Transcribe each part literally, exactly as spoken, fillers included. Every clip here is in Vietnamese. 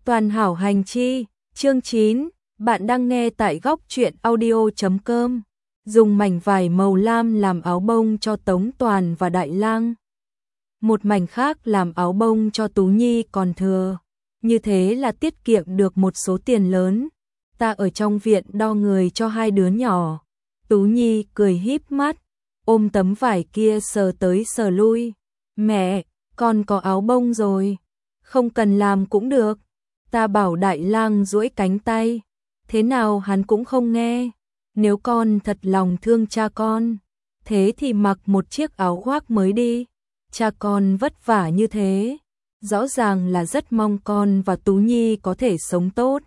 Toàn hảo hành chi, chương chín, bạn đang nghe tại góc truyện audio chấm com. Dùng mảnh vải màu lam làm áo bông cho Tống Toàn và Đại Lang. Một mảnh khác làm áo bông cho Tú Nhi còn thừa. Như thế là tiết kiệm được một số tiền lớn. Ta ở trong viện đo người cho hai đứa nhỏ. Tú Nhi cười híp mắt, ôm tấm vải kia sờ tới sờ lui. Mẹ, con có áo bông rồi, không cần làm cũng được. Ta bảo Đại Lang duỗi cánh tay, thế nào hắn cũng không nghe. Nếu con thật lòng thương cha con, thế thì mặc một chiếc áo khoác mới đi. Cha con vất vả như thế, rõ ràng là rất mong con và Tú Nhi có thể sống tốt.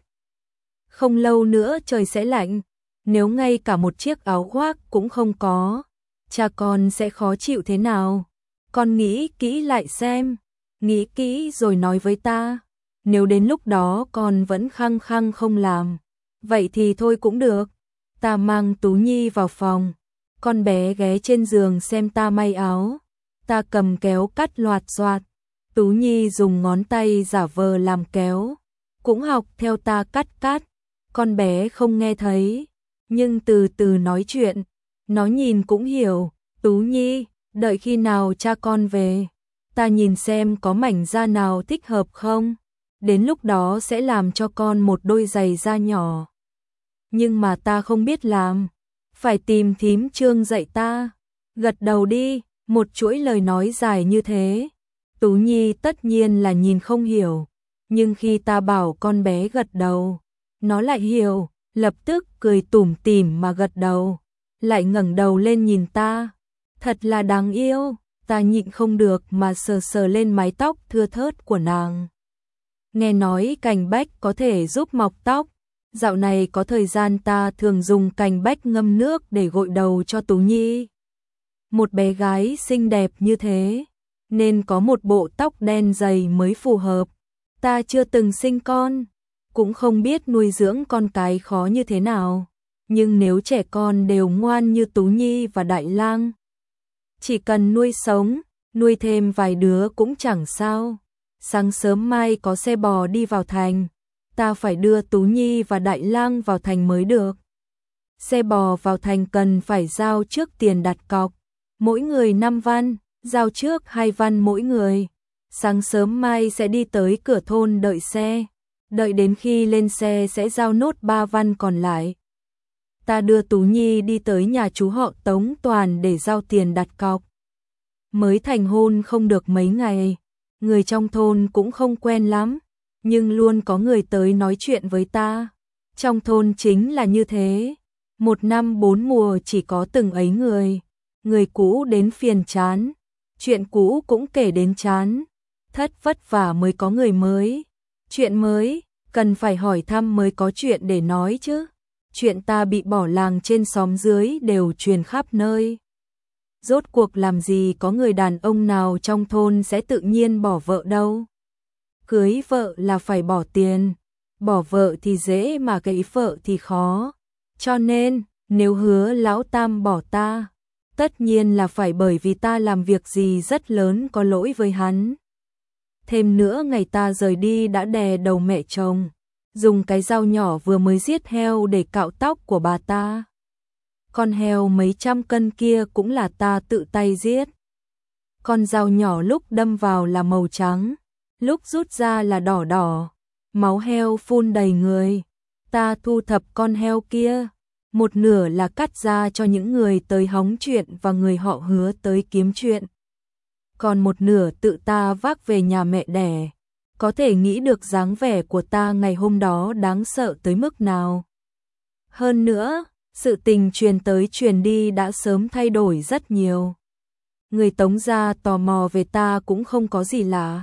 Không lâu nữa trời sẽ lạnh, nếu ngay cả một chiếc áo khoác cũng không có, cha con sẽ khó chịu thế nào? Con nghĩ kỹ lại xem, nghĩ kỹ rồi nói với ta. Nếu đến lúc đó con vẫn khăng khăng không làm, vậy thì thôi cũng được. Ta mang Tú Nhi vào phòng, con bé ghé trên giường xem ta may áo. Ta cầm kéo cắt loạt xoạt, Tú Nhi dùng ngón tay giả vờ làm kéo, cũng học theo ta cắt cắt. Con bé không nghe thấy, nhưng từ từ nói chuyện, nó nhìn cũng hiểu. Tú Nhi, đợi khi nào cha con về, ta nhìn xem có mảnh da nào thích hợp không. Đến lúc đó sẽ làm cho con một đôi giày da nhỏ. Nhưng mà ta không biết làm, phải tìm thím Trương dạy ta. Gật đầu đi, một chuỗi lời nói dài như thế. Tú Nhi tất nhiên là nhìn không hiểu, nhưng khi ta bảo con bé gật đầu, nó lại hiểu, lập tức cười tủm tỉm mà gật đầu, lại ngẩng đầu lên nhìn ta. Thật là đáng yêu, ta nhịn không được mà sờ sờ lên mái tóc thưa thớt của nàng. Nghe nói cành bách có thể giúp mọc tóc, dạo này có thời gian ta thường dùng cành bách ngâm nước để gội đầu cho Tú Nhi. Một bé gái xinh đẹp như thế, nên có một bộ tóc đen dày mới phù hợp. Ta chưa từng sinh con, cũng không biết nuôi dưỡng con cái khó như thế nào, nhưng nếu trẻ con đều ngoan như Tú Nhi và Đại Lang, chỉ cần nuôi sống, nuôi thêm vài đứa cũng chẳng sao. Sáng sớm mai có xe bò đi vào thành, ta phải đưa Tú Nhi và Đại Lang vào thành mới được. Xe bò vào thành cần phải giao trước tiền đặt cọc, mỗi người năm văn, giao trước hai văn mỗi người. Sáng sớm mai sẽ đi tới cửa thôn đợi xe, đợi đến khi lên xe sẽ giao nốt ba văn còn lại. Ta đưa Tú Nhi đi tới nhà chú họ Tống Toàn để giao tiền đặt cọc. Mới thành hôn không được mấy ngày, người trong thôn cũng không quen lắm, nhưng luôn có người tới nói chuyện với ta. Trong thôn chính là như thế, một năm bốn mùa chỉ có từng ấy người, người cũ đến phiền chán, chuyện cũ cũng kể đến chán, thất vất vả mới có người mới, chuyện mới, cần phải hỏi thăm mới có chuyện để nói chứ. Chuyện ta bị bỏ làng trên xóm dưới đều truyền khắp nơi. Rốt cuộc làm gì có người đàn ông nào trong thôn sẽ tự nhiên bỏ vợ đâu. Cưới vợ là phải bỏ tiền, bỏ vợ thì dễ mà cưới vợ thì khó. Cho nên, nếu hứa lão tam bỏ ta, tất nhiên là phải bởi vì ta làm việc gì rất lớn có lỗi với hắn. Thêm nữa ngày ta rời đi đã đè đầu mẹ chồng, dùng cái dao nhỏ vừa mới giết heo để cạo tóc của bà ta. Con heo mấy trăm cân kia cũng là ta tự tay giết. Con dao nhỏ lúc đâm vào là màu trắng, lúc rút ra là đỏ đỏ, máu heo phun đầy người. Ta thu thập con heo kia, một nửa là cắt ra cho những người tới hóng chuyện và người họ Hứa tới kiếm chuyện, còn một nửa tự ta vác về nhà mẹ đẻ. Có thể nghĩ được dáng vẻ của ta ngày hôm đó đáng sợ tới mức nào. Hơn nữa, sự tình truyền tới truyền đi đã sớm thay đổi rất nhiều. Người Tống gia tò mò về ta cũng không có gì lạ.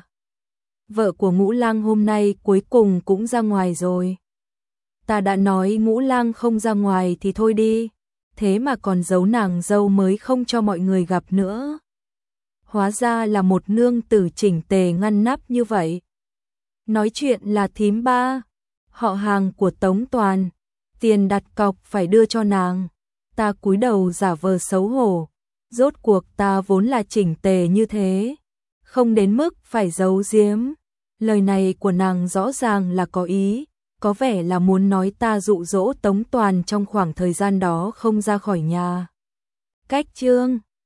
Vợ của Ngũ Lang hôm nay cuối cùng cũng ra ngoài rồi. Ta đã nói Ngũ Lang không ra ngoài thì thôi đi, thế mà còn giấu nàng dâu mới không cho mọi người gặp nữa. Hóa ra là một nương tử chỉnh tề ngăn nắp như vậy. Nói chuyện là thím ba, họ hàng của Tống Toàn, tiền đặt cọc phải đưa cho nàng. Ta cúi đầu giả vờ xấu hổ, rốt cuộc ta vốn là chỉnh tề như thế, không đến mức phải giấu giếm. Lời này của nàng rõ ràng là có ý, có vẻ là muốn nói ta dụ dỗ Tống Toàn trong khoảng thời gian đó không ra khỏi nhà. Cách chương